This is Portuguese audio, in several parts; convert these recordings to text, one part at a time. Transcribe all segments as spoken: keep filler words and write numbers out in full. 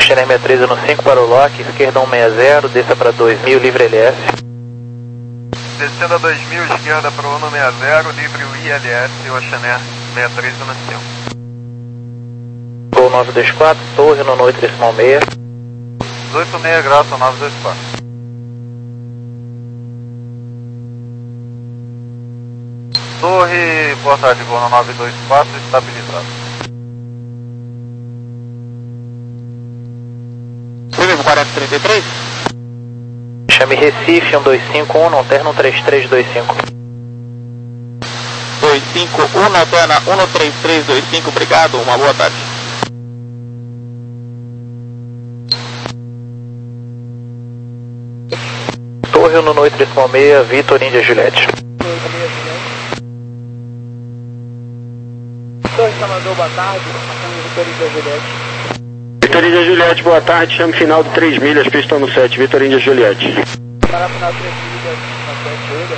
Channel sessenta e três no cinco para o lock, esquerda cento e sessenta, desça para dois mil, livre L S. Descendo a dois mil, esquerda para o cento e sessenta, livre o I L S, o Channel sessenta e três no cinco. Gol nove dois quatro, torre no oito decimal seis. oito seis graus, nove dois quatro. Torre, boa tarde, gol no nove dois quatro, estabilizado. Vivo quarenta trinta e três. Chame Recife, um dois cinco um, não terno um três três dois cinco. dois cinco um, na terna um três três dois cinco, obrigado, uma boa tarde. Torre no oito decimal seis, Vitor Índia Juliette. Torre Salvador, boa tarde, passando Vitor Índia Juliette. Vitor Índia Juliette, boa tarde, chame final de três milhas, pista no sete, Vitor Índia Juliette. Para final de três milhas, na sete, Uda.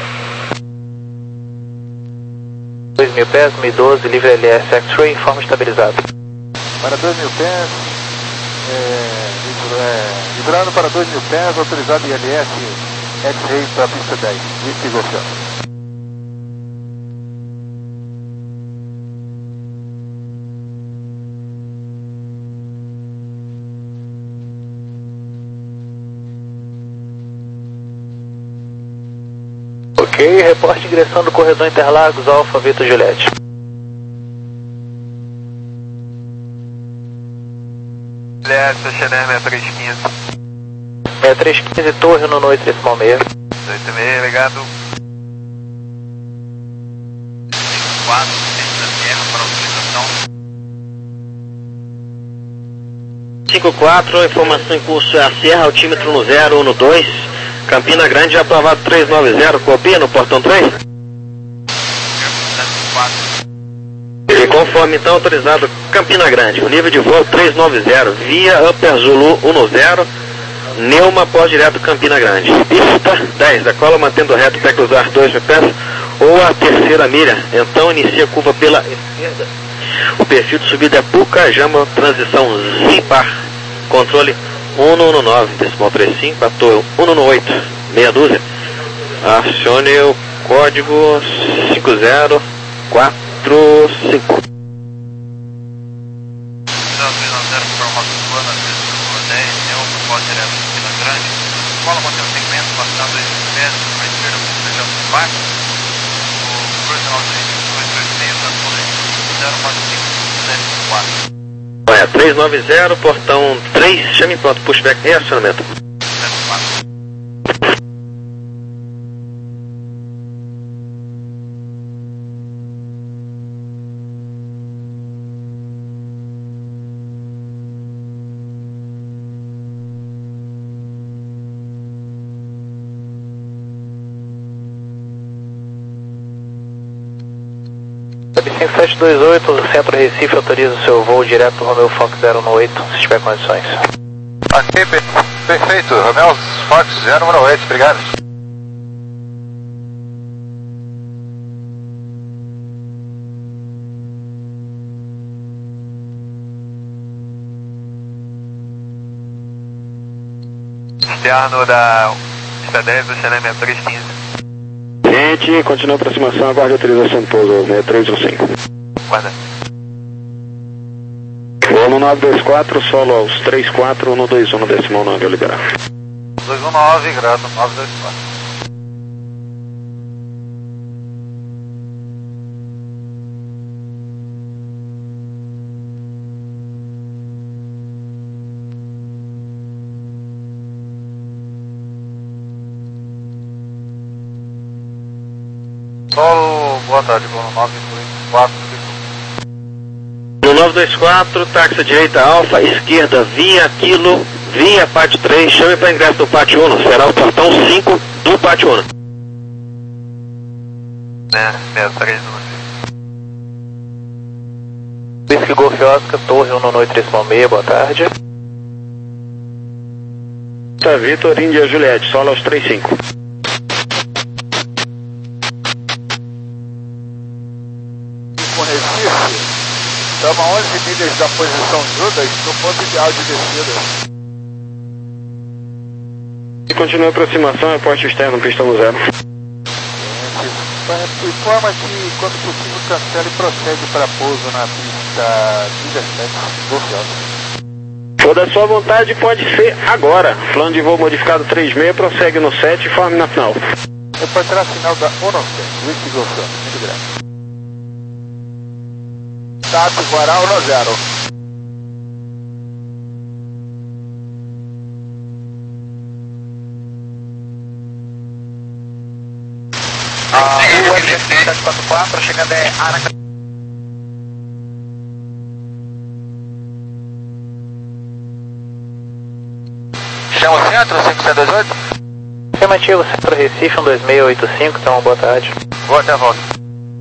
dois mil pés, mil e doze, livre L S, X-Ray, informe estabilizado. Para dois mil pés, é, vibrando para dois mil pés, autorizado I L S, X-Ray para a pista dez, Whisky Golf. Ok, reporte ingressão do corredor Interlagos, Alfa Vitor Juliette. L S, Channel sessenta e três quinze. sessenta e três quinze, torre no oito decimal seis. oito seis, ligado. quatro, centro da Terra para utilização. cinco quatro, informação em curso é a Serra, altímetro no zero um no dois. Campina Grande, aprovado trezentos e noventa, copia no portão três? E conforme então autorizado Campina Grande, o nível de voo trezentos e noventa, via Upper Zulu um zero, Neuma pós-direto Campina Grande. Pista dez, decola mantendo reto até cruzar dois mil pés ou a terceira milha, então inicia a curva pela esquerda. O perfil de subida é Pucajama, transição Zimpar, controle um no nove, decimal trinta e cinco, ator um no oito, meia dúzia. Acione o código cinco zero quatro cinco. Cola mantendo o segmento, passando dois mil pés, para a esquerda, protegendo por baixo. O cruise nove dois seis, zero quatro cinco sete quatro. É, trezentos e noventa, portão três, chame pronto, pushback e acionamento. cinco sete dois oito, o Centro Recife autoriza o seu voo direto do Romeo Fox zero um oito, se tiver condições. Ok, perfeito. Romeo Fox zero um oito, obrigado. Externo da pista dez, do Channel sessenta e três quinze. Gente, continua a aproximação, aguarde a autorização do pouso sessenta e três um cinco. Guarda. Voo no nove dois quatro, solo aos três quatro, um dois um no decimal nove, a liberar. dois um nove, grado nove dois quatro. Solo, boa tarde, voo no nove dois quatro. No nove dois quatro, táxi direita Alfa, esquerda via Kilo, via Pátio três, chame para ingresso do Pátio um, será o portão cinco do Pátio um. É, sessenta e três no Whisky Golf Oscar, torre um no oito decimal seis, boa tarde. Tá, Vitor Índia Juliette, solo aos três cinco. com Recife, Estamos a onze milhas da posição Judas, no ponto ideal de descida. E continua a aproximação, reporte externo, pistão no zero. Informa que, quando possível, cancela e prossegue para pouso na pista dezessete, Golf Alfa. For da sua vontade, pode ser agora. Plano de voo modificado três seis, prossegue no sete e forme na final. Reportará sinal da um nove sete, Whisky Golf Alfa, muito grande. Tato, Guará, um zero. Ah, o F G sete quatro quatro, chegando é Araca. Chama o centro, cinco sete dois oito? Afirmativo, Centro Recife, um dois seis oito cinco, então boa tarde. Vou até a volta.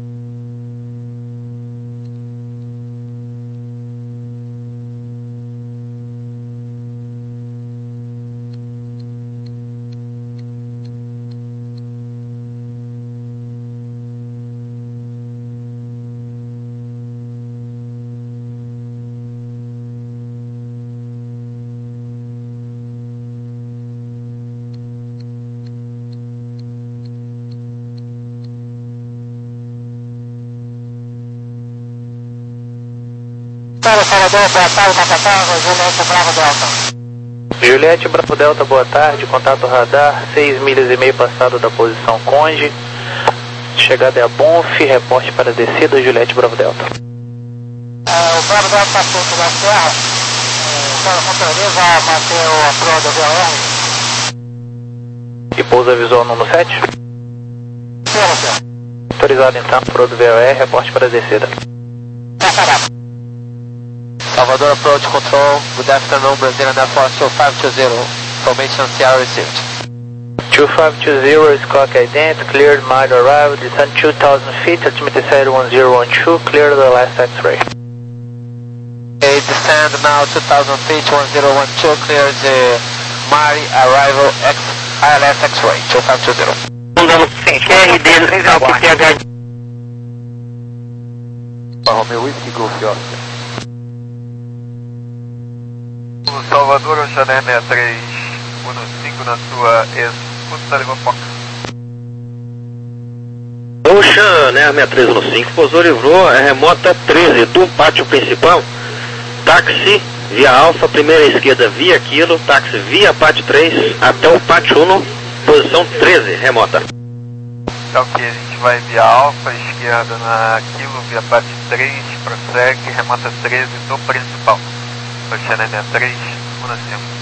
Salvador, boa tarde, Macacá, Juliette Bravo Delta. Juliette Bravo Delta, boa tarde, contato radar, seis milhas e meio passado da posição Conde. Chegada é a Bonf, reporte para descida, Juliette Bravo Delta. É, o Bravo Delta está solto da serra, é, com certeza bater a proa do V O R. E pousa visual número sete? Sim, senhor. Autorizado então, proa do V O R, reporte para descida. Salvador Approach Control, good afternoon, Brazilian Air Force two five two zero, information C R received. two five two zero is clock ident, cleared, mild arrival, descend two thousand feet, altimeter set one zero one two, clear the last X-ray. Okay, descend now two thousand feet, one zero one two, clear the Mari arrival X, I L S X-ray, two five two zero. Q R D, aguarde. Romeo Whisky Golf Oscar. O Salvador Oceané sessenta e três cinco na sua ex-Puta Lima Fox. Ocean, né, sessenta e três cinco, pousou, livrou, é remota treze do pátio principal, táxi via Alfa, primeira esquerda via Kilo, táxi via pátio três até o pátio um, posição treze, remota. Então que a gente vai via Alfa, esquerda na Kilo, via pátio três, prossegue, remota treze do principal. Oceané sessenta e três, um na cinco.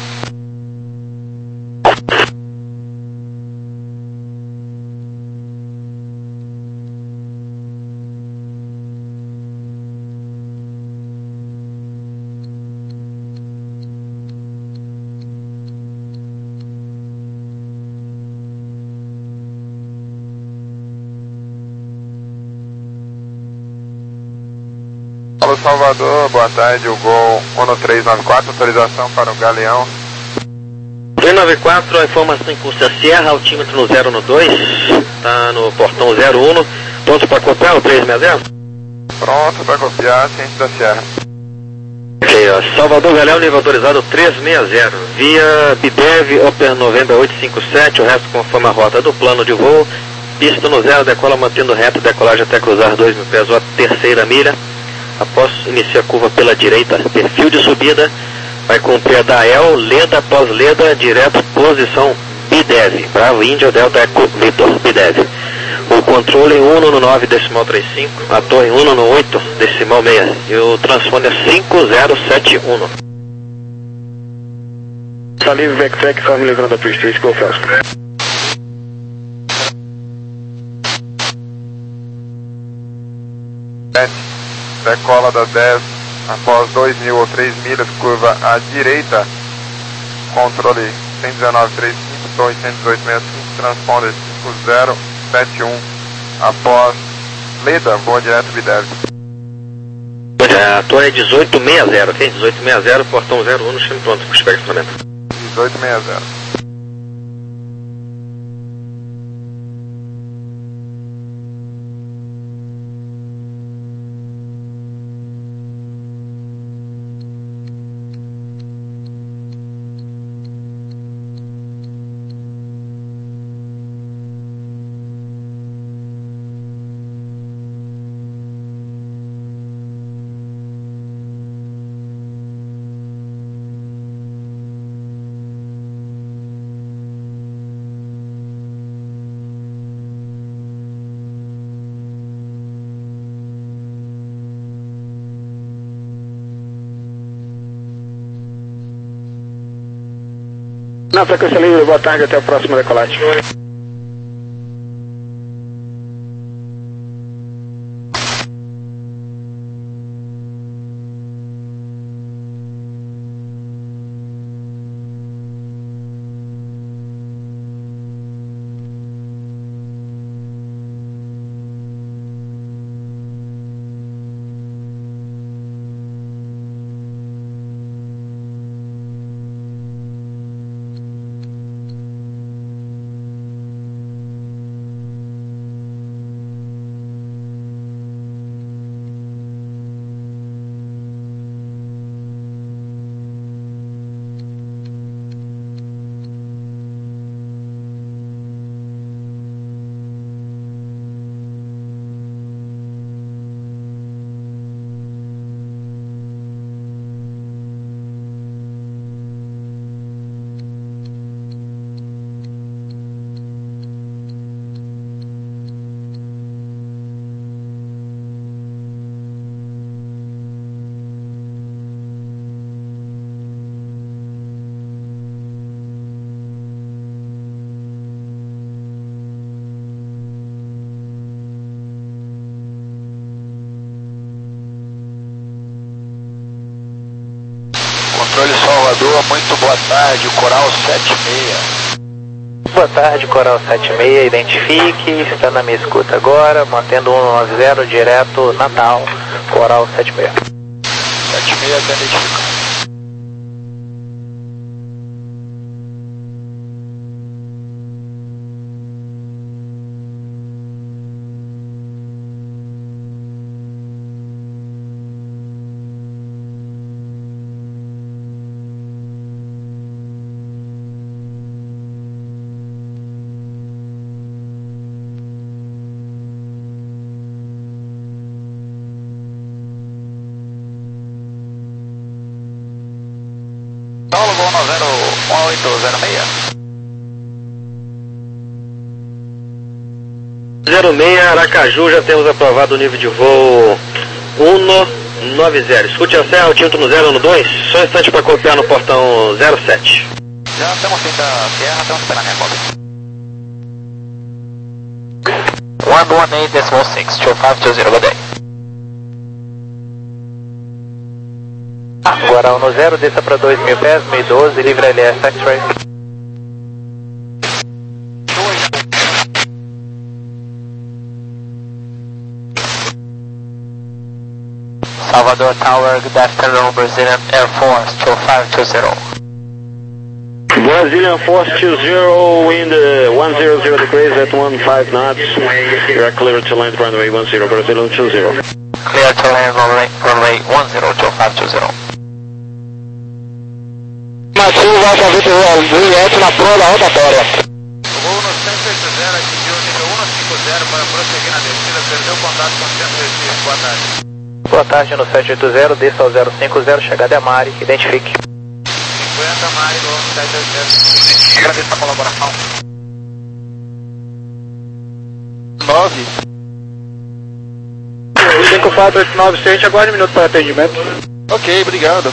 Alô Salvador, boa tarde, o Gol um três nove quatro, autorização para o Galeão. três nove quatro, a informação em curso a Sierra, altímetro no zero no dois, tá no portão zero um, pronto para copiar o três seis zero? Pronto para copiar, ciente da Sierra. Ok, ó, Salvador Galeão, nível autorizado três seis zero, via Bidev, Upper November oito cinco sete, o resto conforme a rota do plano de voo, pista no zero, decola mantendo reto, decolagem até cruzar dois mil pés, ou a terceira milha. Após iniciar a curva pela direita, perfil de subida, vai cumprir a Dael, Leda após Leda, direto posição Bidev, Bravo Índia, Delta Eco, Vitor, Bidev. O controle um no nove, decimal trinta e cinco, a torre um no oito, decimal seis, e o transponder é cinco zero sete um. Está livre, backtrack, forma livrando a pista, isso que eu faço. Decola da dez, após dois mil ou três milhas, curva à direita, controle cento e dezenove trinta e cinco, torre cento e dezoito sessenta e cinco, transponder cinco zero sete um, após Leda, voa direto Bidev. É, a torre é dezoito sessenta, ok? dezoito sessenta, portão zero um, chame pronto para o espectramento. dezoito sessenta. na frequência livre, boa tarde, até a próxima decolagem. Controle Salvador, muito boa tarde, Coral sete seis. Boa tarde, Coral sete seis, identifique, está na minha escuta agora, mantendo um nove zero direto Natal, Coral sete seis. sete seis, está identificado. Paulo, voo nove zero um oito zero seis. zero seis, Aracaju, já temos aprovado o nível de voo um nove zero. Escute a serra, altímetro no zero um dois, só um instante para copiar no portão zero sete. Já estamos feita a serra, estamos esperando a minha cópia. um um oito decimal seis, dois cinco dois zero, good day. Guarau no zero, desça para dois mil pés, mil e doze, livre L S X-Ray. Salvador Tower, good afternoon, Brazilian Air Force two five two zero. Brazilian Force two zero, wind uh, one hundred degrees at one five knots. You are clear to land runway one zero, Brazilian two zero. Clear to land runway, runway one zero, two five two zero. Matheus Alfa Vitor Juliette na prova rotatória. O voo no cento e oitenta atingiu o nível cento e cinquenta para prosseguir na descida, perdeu contato com o centro de Recife. Boa tarde. Boa tarde no sete oito zero, desça ao zero cinco zero, chegada é Mari, identifique. cinquenta Mari, voo no sete oito zero. Agradeço a colaboração. nove. cinco quatro oito nove sete, aguarde um minuto para atendimento. Ok, obrigado.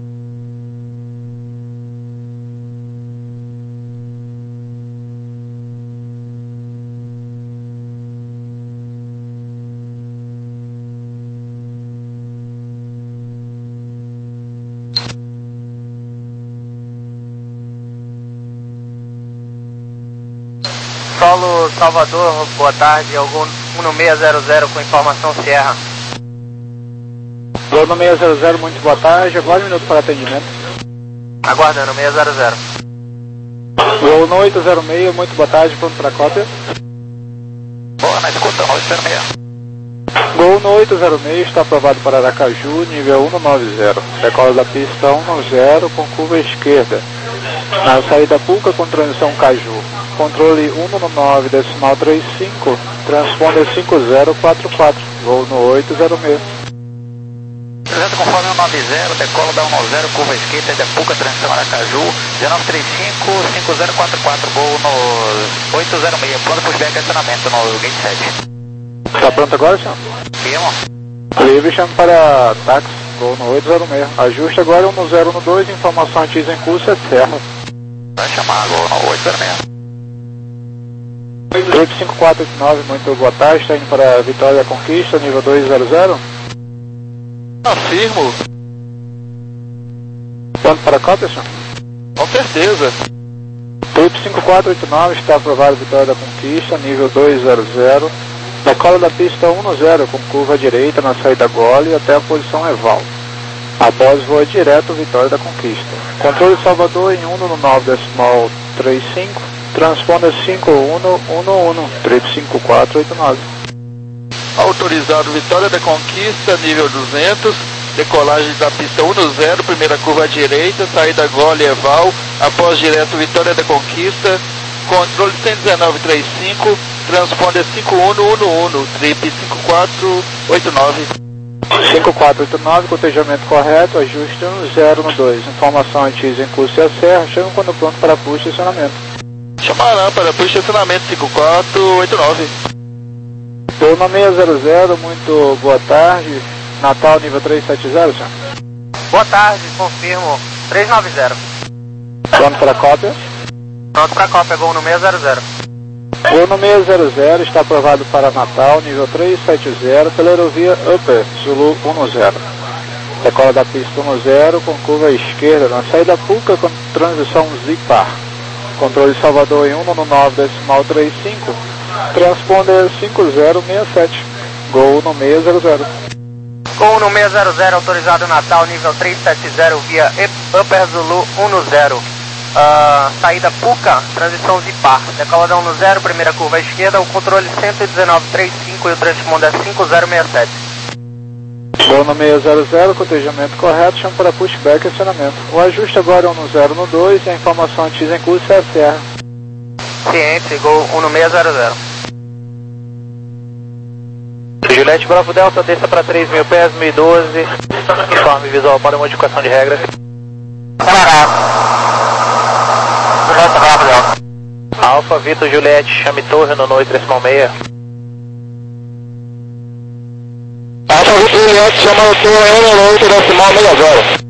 Solo Salvador, boa tarde, algum um seis zero zero com informação Sierra. Gol no seis zero zero, muito boa tarde, aguarde um minuto para atendimento. Aguardando, seis zero zero. Gol no oito zero seis, muito boa tarde, pronto para cópia. Boa, na escuta, oito zero seis. Gol no oito zero seis, está aprovado para Aracaju, nível um nove zero. Decola da pista um nove zero com curva esquerda. Na saída Puca com transição Caju. Controle um nove decimal trinta e cinco, transponder cinco zero quatro quatro, voo no oito zero seis. trezentos conforme um nove zero, decola da um nove zero, curva esquerda, de Puca, transição Aracaju, dezenove trinta e cinco, cinco zero quatro quatro, voo no oito zero seis, plano pushback, acionamento no gate sete. Está pronto agora, senhor? Firma. Livre, chame para táxi, voo no oito zero seis. Ajuste agora um zero um dois, informação atiza em curso é Serra. Vai chamar agora, oito zero seis. Trip cinco quatro oito nove, muito boa tarde, está indo para a Vitória da Conquista, nível dois zero zero. Afirmo. Pronto para Copperson? Com certeza. Trip cinco quatro oito nove, está aprovado Vitória da Conquista, nível dois zero zero. Decola da pista um zero com curva direita na saída Gole até a posição Eval. Após voa direto Vitória da Conquista. Controle Salvador em um no nove decimal trinta e cinco. Transponder cinco um um um, Trip cinco quatro oito nove. Autorizado Vitória da Conquista, nível duzentos, decolagem da pista um zero, primeira curva à direita, saída Gole Eval, após direto Vitória da Conquista, controle cento e dezenove trinta e cinco, transponder cinco um um um, Trip cinco quatro oito nove. cinco quatro oito nove, cotejamento correto, ajuste um zero no dois. Informação antes em curso e a serra, chegam quando pronto para push e estacionamento. Chamarão para push estacionamento cinco quatro oito nove. Turma seis zero zero, muito boa tarde. Natal nível três sete zero, senhor. Boa tarde, confirmo. três nove zero. Pronto para cópia? Pronto para cópia, gol no seis zero zero. Gol no seis zero zero, está aprovado para Natal, nível três sete zero, pela aerovia Upper, Zulu um zero. Decola da pista um zero, com curva à esquerda, na saída Puca com transição Zipar. Controle Salvador em um no nove decimal trinta e cinco, transponder cinco zero seis sete. Gol no seis zero zero. Gol no seis zero zero, autorizado Natal, nível três sete zero, via Upper Zulu um zero. Uh, saída Puca, transição Zipar. Decola da um zero, primeira curva à esquerda, o controle cento e dezenove trinta e cinco e o transponder cinco zero seis sete. Gol no seis zero zero, cotejamento correto, chama para pushback e acionamento. O ajuste agora é um zero no dois e a informação antes em curso é a serra. Ciente, gol um no seis zero zero. Juliette Bravo Delta, desça para três mil pés, mil e doze. Informe visual para modificação de regras. Juliette Bravo Delta. Alfa Vitor Juliette, chame torre no oito decimal seis. Alfa Vitor Juliette, chama torre no oito decimal seis.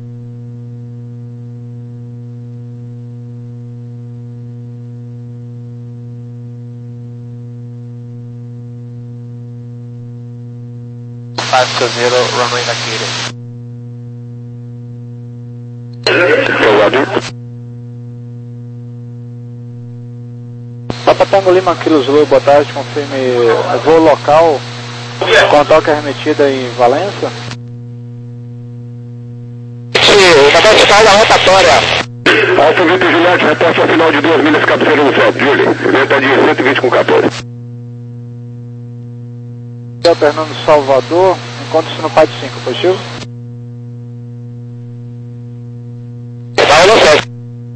five two zero, runway vacated. Papa Tango Lima Kilo Zulu, boa tarde, confirme voo local com toque arremetida em Valença. Sim, na vertical da rotatória. Alfa Vitor Juliette, reporte ao final de duas milhas, cabeceira no céu, Júlio. Venta de cento e vinte com quatorze. Fernando Salvador, encontra-se no P A D cinco, positivo? Vai no céu.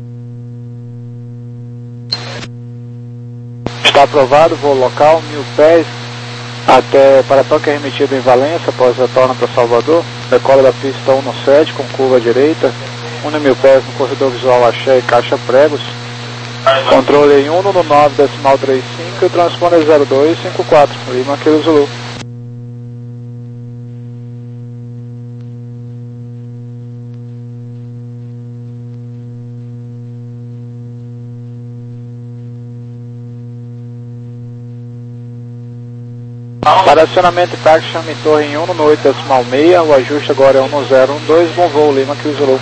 Está aprovado, voo local, mil pés, até para toque remetido em Valença, após retorno para Salvador. Decola da pista um sete, com curva à direita, um mil pés no corredor visual Axé e Caixa Pregos. Controle em um no nove decimal trinta e cinco e transponder zero dois cinco quatro, Lima Kilo Zulu. Para acionamento e táxi, chame torre em um no oito decimal seis, o ajuste agora é um zero um dois, bom voo, Lima Kilo Zulu.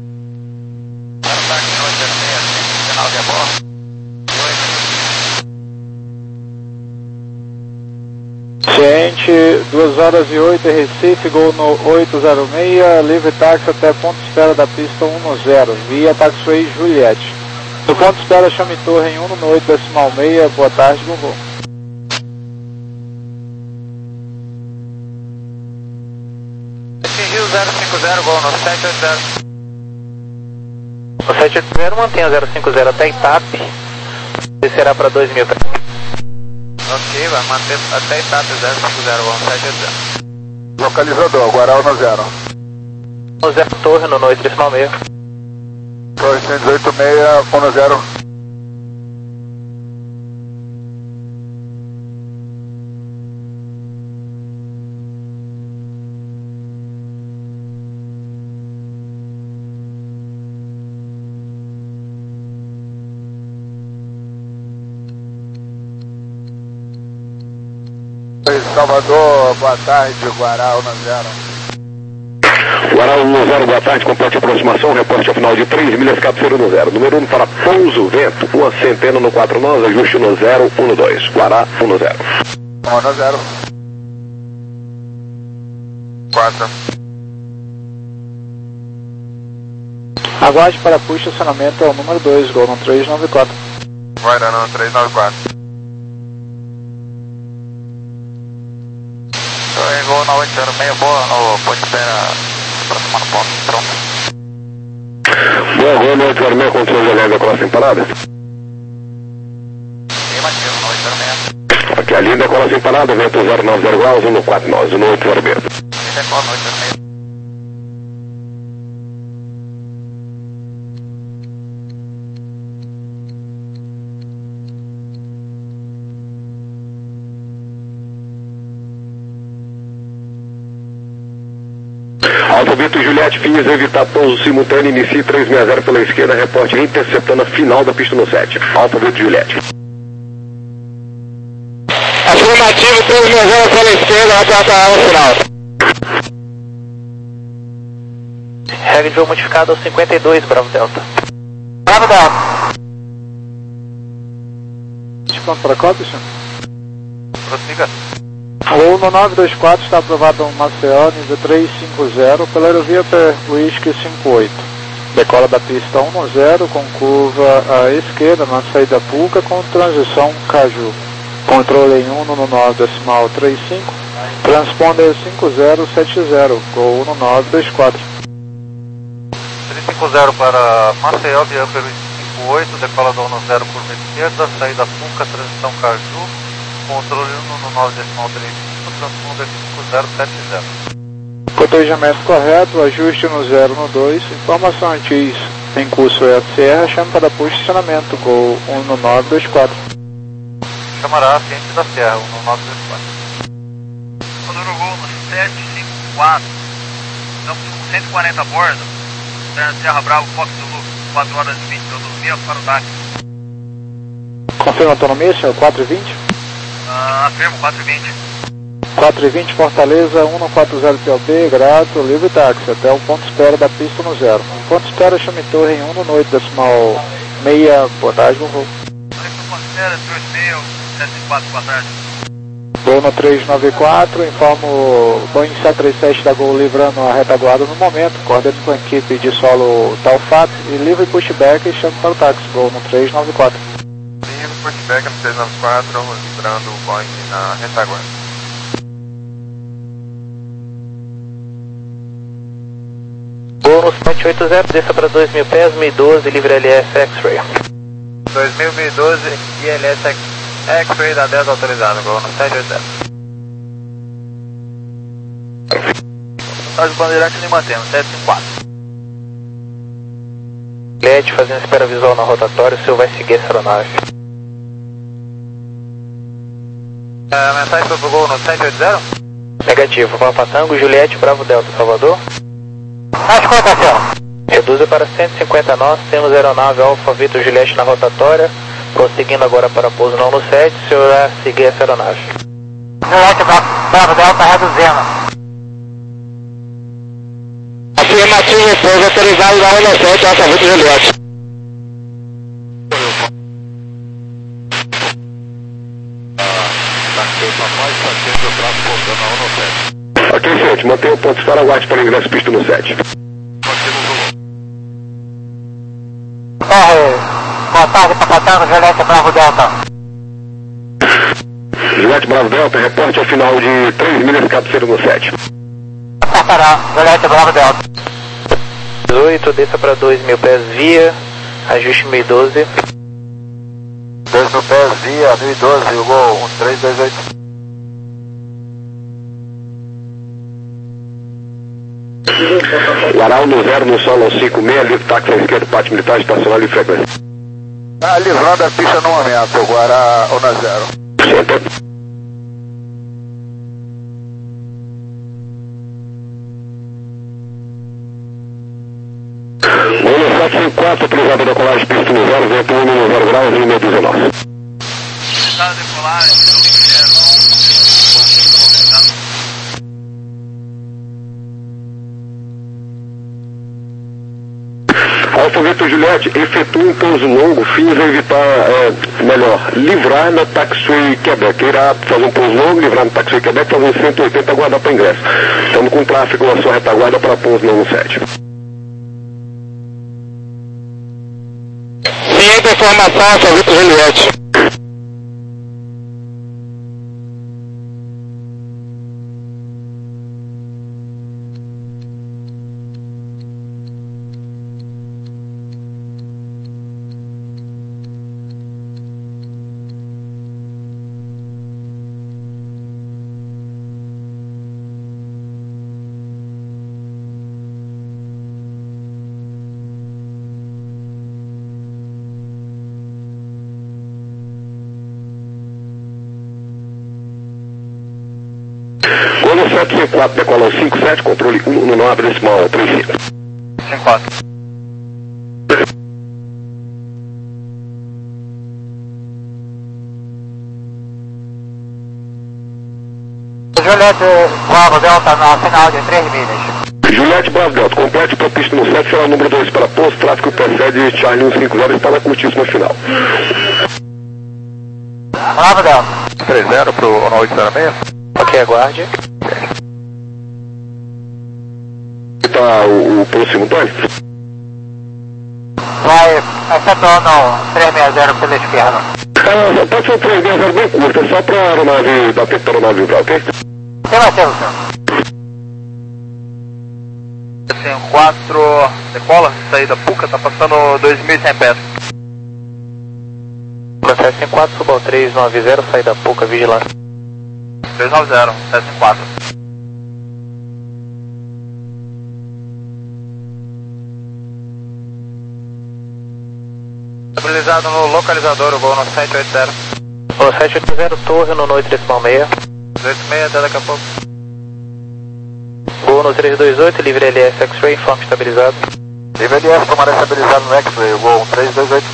Ciente, duas horas e oito em Recife, gol no oito zero seis, livre táxi até ponto de espera da pista um zero, via Taxiway Juliette. No ponto de espera, chame torre em um no oito decimal seis, boa tarde, bom voo. Atingiu zero cinco zero, gol no sete oito zero. No sete oito zero, mantenha zero cinco zero até Itape, descerá para dois mil. Ok, vai manter até Itape zero cinco zero, gol no sete oito zero. Localizador, Guarau no zero. No zero torre no oito decimal seis. Torre cento e dezoito seis, um no zero. Salvador, boa tarde, Guará um zero. Guará um zero, boa tarde, complete aproximação, reporte ao final de três milhas, cabeceira um zero. Número um para Pouso Vento, Rua Centeno no quatro nove, ajuste um zero um dois. Guará um zero. um zero. quatro. Aguarde para push estacionamento ao número dois, Gol no três nove quatro. Guará no três nove quatro. Gol na oito zero seis, boa, no ponte espera, aproximando o ponto, pronto. Boa, Gol no oito zero seis, controle de alerta, cola sem parada. Negativo, no oito zero seis. Aqui a linda cola sem parada, vento zero nove zero graus, um no quatro nove, no oito zero seis. Linda cola no oito zero seis. Alfa Vitor Juliette, fins evitar pouso simultâneo, inicie três seis zero pela esquerda, reporte interceptando a final da pista no sete. Alfa Vitor Juliette. Afirmativo, três seis zero pela esquerda, reporta a final. Regra de voo modificada ao cinquenta e dois, Bravo Delta. Bravo Delta. Pronto para cópia, senhor? Prossiga. O no nove dois quatro está aprovado no Maceió, nível três cinco zero, pela aerovia per Whisky cinco oito. Decola da pista um zero, com curva à esquerda, na saída Puca, com transição Caju. Controle em um no nove decimal trinta e cinco, transponder cinco zero sete zero, Gol no nove dois quatro. três cinco zero para Maceió, via Upper cinco oito, decola do um zero, curva esquerda, saída Puca, transição Caju. Controle um no nove decimal trinta e cinco, transponder cinco zero sete zero. Cotejamento correto, ajuste no zero no dois, informação antes em curso E S R, chama para push estacionamento, Gol um no nove dois quatro. Chamará a ciente da Serra, um no nove dois quatro. Maduro Gol no sete cinco quatro, estamos com cento e quarenta a bordo, Serra Bravo, Fox Zulu, quatro horas e vinte, autonomia para o D A C. Confirma a autonomia, senhor, quatro e vinte? Ah, afirmo, quatro e vinte. quatro e vinte, Fortaleza, um no quatro zero P O B, grato, livre táxi, até o ponto espera da pista no zero. Ponto espera, chame torre em um no oito decimal meia, boa tarde, bom voo. Ponto espera, dois mil, sete quatro, boa tarde. Gol no três nove quatro, informo Boeing sete três sete da Gol livrando a retaguarda no momento, coordeno com a equipe de solo Talfato e livre pushback e chamo para o táxi, Gol no três nove quatro. Livre pushback no três nove quatro, livrando o Boeing na retaguarda. Gol no sete oito zero, desça para dois mil pés, mil e doze, livre L S X-Ray. dois mil, mil e doze, I L S X-Ray da dez autorizado, Gol no sete oito zero. Nós Bandeirante nem mantemos, sete cinco quatro. L E D fazendo espera visual na rotatória, o senhor vai seguir essa aeronave. A mensagem foi pro Gol no sete oito zero? Negativo, Papa Tango, Juliette, Bravo Delta, Salvador. As contas, senhor. Reduza para cento e cinquenta nós, temos aeronave Alfa Vitor Juliette na rotatória, prosseguindo agora para pouso não no sete, o senhor vai seguir essa aeronave. Juliette, Bravo Delta, reduzindo. Afirmativo, pouso autorizado da Honda sete, Alfa Vitor Juliette. Ok, gente, mantenha o ponto espera, aguarde para o ingresso pista no sete. Torre, boa tarde, Papatano, Juliette, Bravo Delta. Juliette, Bravo Delta, reporte ao final de três milhas, cabeceira no sete. Acertará, Juliette, Bravo Delta. dezoito, desça para dois mil pés via, ajuste mil e doze. dois mil pés via, mil e doze, o Gol um três dois oito. Guará um zero no solo cinco seis, livre táxi à esquerda, parte militar, estacionário e frequência. Tá livrando a pista no momento, Guará um zero. Senta. Gol sete cinco quatro, autorizado a decolagem de pista no zero, vento um no zero graus, um meio dezenove. Decolagem, Alfa Victor Juliette, efetua um pouso longo, fins a evitar, é, melhor, livrar na Taxiway Quebec. Irá fazer um pouso longo, livrar na Taxiway Quebec, fazer um cento e oitenta, aguardar para ingresso. Estamos com tráfego na sua retaguarda para pouso no sete. Ciente a informação, Alfa Victor Juliette. Golo sete cinco quatro, decola cinco sete, controle um um nove, decimal três cinco. cinco quatro. Juliette Bravo Delta na final de três milhas. Juliette Bravo Delta, complete para pista no sete, será o número dois para posto, tráfego precede Charlie cento e cinquenta, está na curtíssima final. Bravo Delta. três zero para o oito zero seis. Ok, aguarde. Está o, o próximo Tony? Vai, excetuando três seis zero pela esquerda. Ah, pode ser um três seis zero bem curta, só para a aeronave, dar tempo para a aeronave vibrar, ok? Quem vai ser o senhor? cinco quatro, decola, saída Puca, tá passando dois mil e cem pés. sete cinco quatro, suba ao três nove zero, saída Puca, vigilância. três nove zero, sete cinco quatro. Estabilizado no localizador, o voo no sete oito zero. O sete oito zero, torre no noite decimal seis. dois seis, até daqui a pouco. Voo no três dois oito, livre L S X-Ray, informe estabilizado. Livre L S, tomara estabilizado no X-Ray, voo três dois oito.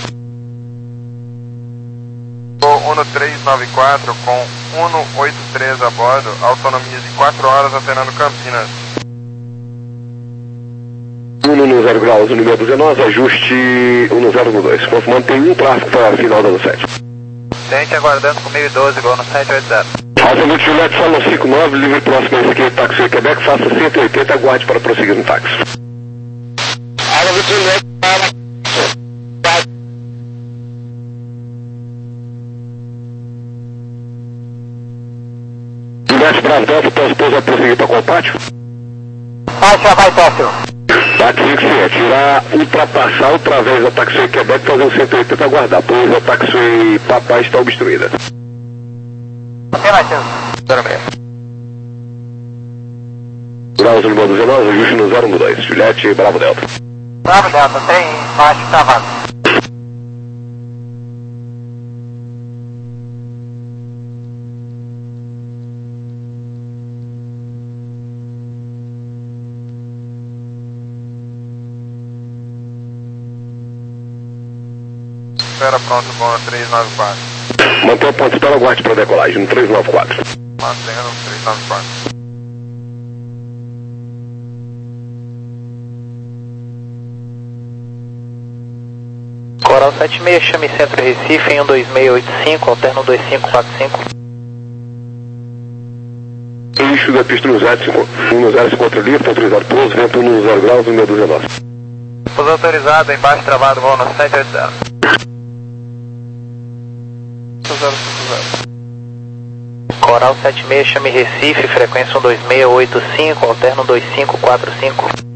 Voo um três nove quatro com um oito três a bordo, autonomia de quatro horas aterrando Campinas. um no zero graus, número dezenove, ajuste um no zero no dois. Mantém um tráfego para a final da no sete. Gente aguardando com mil e doze, voo no sete oito zero. Alfa Victor Juliette, Salão cinco nove, livre próximo à esquerda, Taxiway Quebec, faça cento e oitenta, aguarde para prosseguir no táxi. Alfa Victor Juliette, Juliette Bravo Delta, posso pousar prosseguir para qual pátio? Baixa, vai, Tóquio. Táxi que sim, é tirar, ultrapassar através da Taxiway Quebec, fazer um cento e oitenta, aguardar, pois a Taxiway Papai está obstruída. Quem vai ser o senhor? zero seis. Graus número dezenove, ajuste no zero no dois. Juliette Bravo Delta. Bravo Delta, trem baixo travado. Espera pronto, voo três nove quatro. Mantenha o ponto de espera, aguarde para decolagem no três nove quatro. Mantendo três nove quatro. Coral sete seis, chame Centro Recife em um dois seis oito cinco, alterno dois cinco quatro cinco. Eixo da pista no zero, um no zero, se encontra livre, autorizado pouso, vento um no zero graus, número dezenove. Pouso autorizado, embaixo travado, voo no sete oito zero. zero cinco zero. Coral sete seis, chame Recife, frequência um dois seis oito cinco, alterno dois cinco quatro cinco.